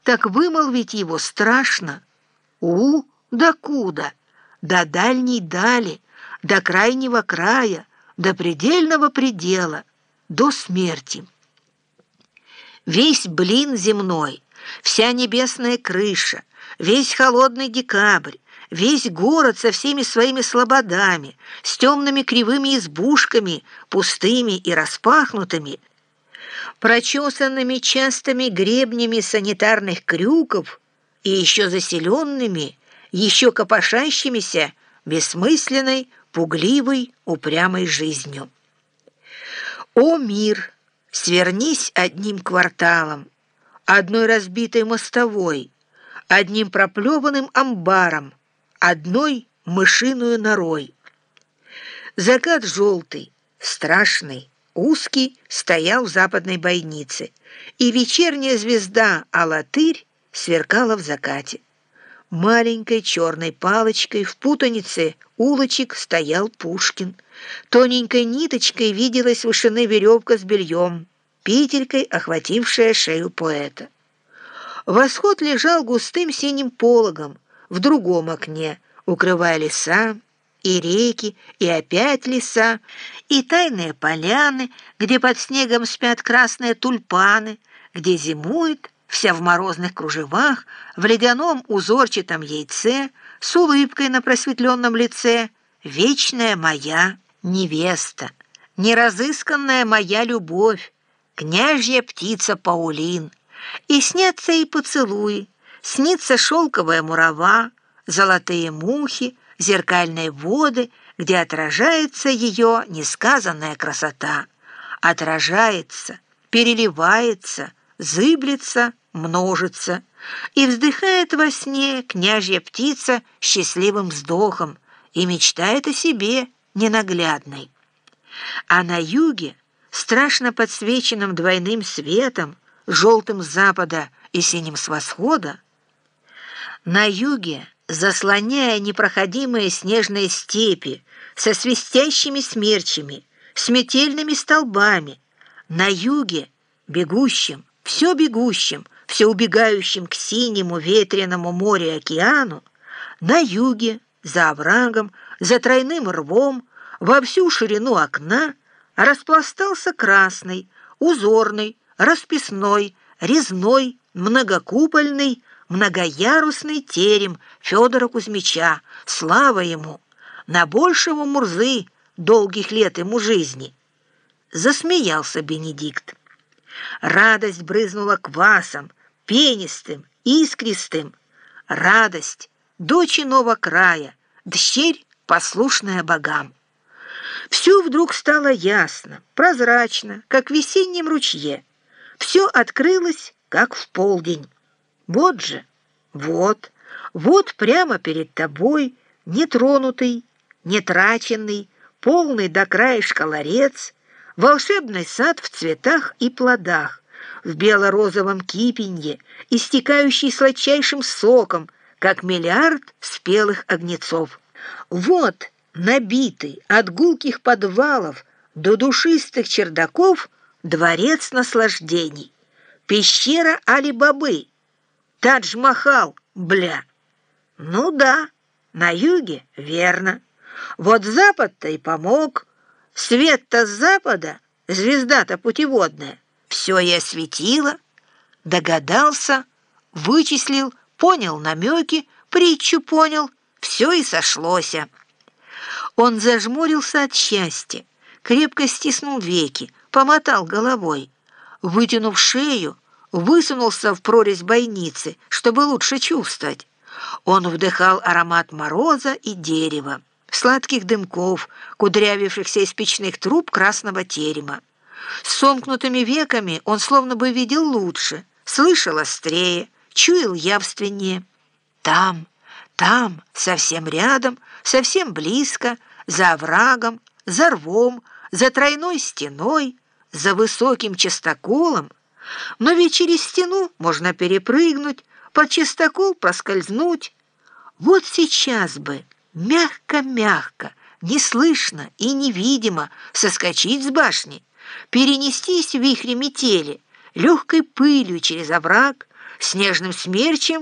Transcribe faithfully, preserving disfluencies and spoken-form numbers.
так вымолвить его страшно. У, докуда? До дальней дали, до крайнего края, до предельного предела, до смерти. Весь блин земной, вся небесная крыша, весь холодный декабрь, весь город со всеми своими слободами, с темными кривыми избушками, пустыми и распахнутыми, прочесанными частыми гребнями санитарных крюков и еще заселенными, еще копошащимися бессмысленной, пугливой, упрямой жизнью. О, мир, свернись одним кварталом, одной разбитой мостовой, одним проплеванным амбаром, одной мышиную норой. Закат желтый, страшный, узкий стоял в западной бойнице, и вечерняя звезда Алатырь сверкала в закате. Маленькой черной палочкой в путанице улочек стоял Пушкин. Тоненькой ниточкой виделась вышины веревка с бельем, петелькой охватившая шею поэта. Восход лежал густым синим пологом в другом окне, укрывая леса, и реки, и опять леса, и тайные поляны, где под снегом спят красные тюльпаны, где зимует, вся в морозных кружевах, в ледяном узорчатом яйце, с улыбкой на просветленном лице, вечная моя невеста, неразысканная моя любовь, княжья птица Паулин. И снятся и поцелуи, снится шелковая мурава, золотые мухи, зеркальные воды, где отражается ее несказанная красота, отражается, переливается, зыблется, множится, и вздыхает во сне княжья птица счастливым вздохом и мечтает о себе ненаглядной. А на юге, страшно подсвеченным двойным светом, желтым с запада и синим с восхода, на юге, заслоняя непроходимые снежные степи со свистящими смерчами, с метельными столбами, на юге, бегущим, все бегущим, все убегающим к синему ветреному морю и океану, на юге, за оврагом, за тройным рвом, во всю ширину окна распластался красный, узорный, расписной, резной, многокупольный, многоярусный терем Федора Кузьмича, слава ему, на большего Мурзы долгих лет ему жизни. Засмеялся Бенедикт. Радость брызнула квасом, пенистым, искристым. Радость, дочь иного края, дщерь, послушная богам. Все вдруг стало ясно, прозрачно, как в весеннем ручье. Все открылось, как в полдень. Вот же, вот, вот прямо перед тобой, нетронутый, нетраченный, полный до краешка ларец, волшебный сад в цветах и плодах, в бело-розовом кипенье, истекающий сладчайшим соком, как миллиард спелых огнецов. Вот набитый от гулких подвалов до душистых чердаков дворец наслаждений, пещера Али-Бабы, Тадж-Махал, бля. Ну да, на юге, верно. Вот запад-то и помог. Свет-то с запада, звезда-то путеводная, все и осветила. Догадался, вычислил, понял намеки, притчу понял, все и сошлося. Он зажмурился от счастья, крепко стиснул веки, помотал головой, вытянув шею, высунулся в прорезь бойницы, чтобы лучше чувствовать. Он вдыхал аромат мороза и дерева, сладких дымков, кудрявившихся из печных труб красного терема. С сомкнутыми веками он словно бы видел лучше, слышал острее, чуял явственнее. Там, там, совсем рядом, совсем близко, за оврагом, за рвом, за тройной стеной, за высоким частоколом. Но ведь через стену можно перепрыгнуть, под частокол проскользнуть. Вот сейчас бы мягко-мягко, неслышно и невидимо соскочить с башни, перенестись в вихре метели, легкой пылью через овраг, снежным смерчем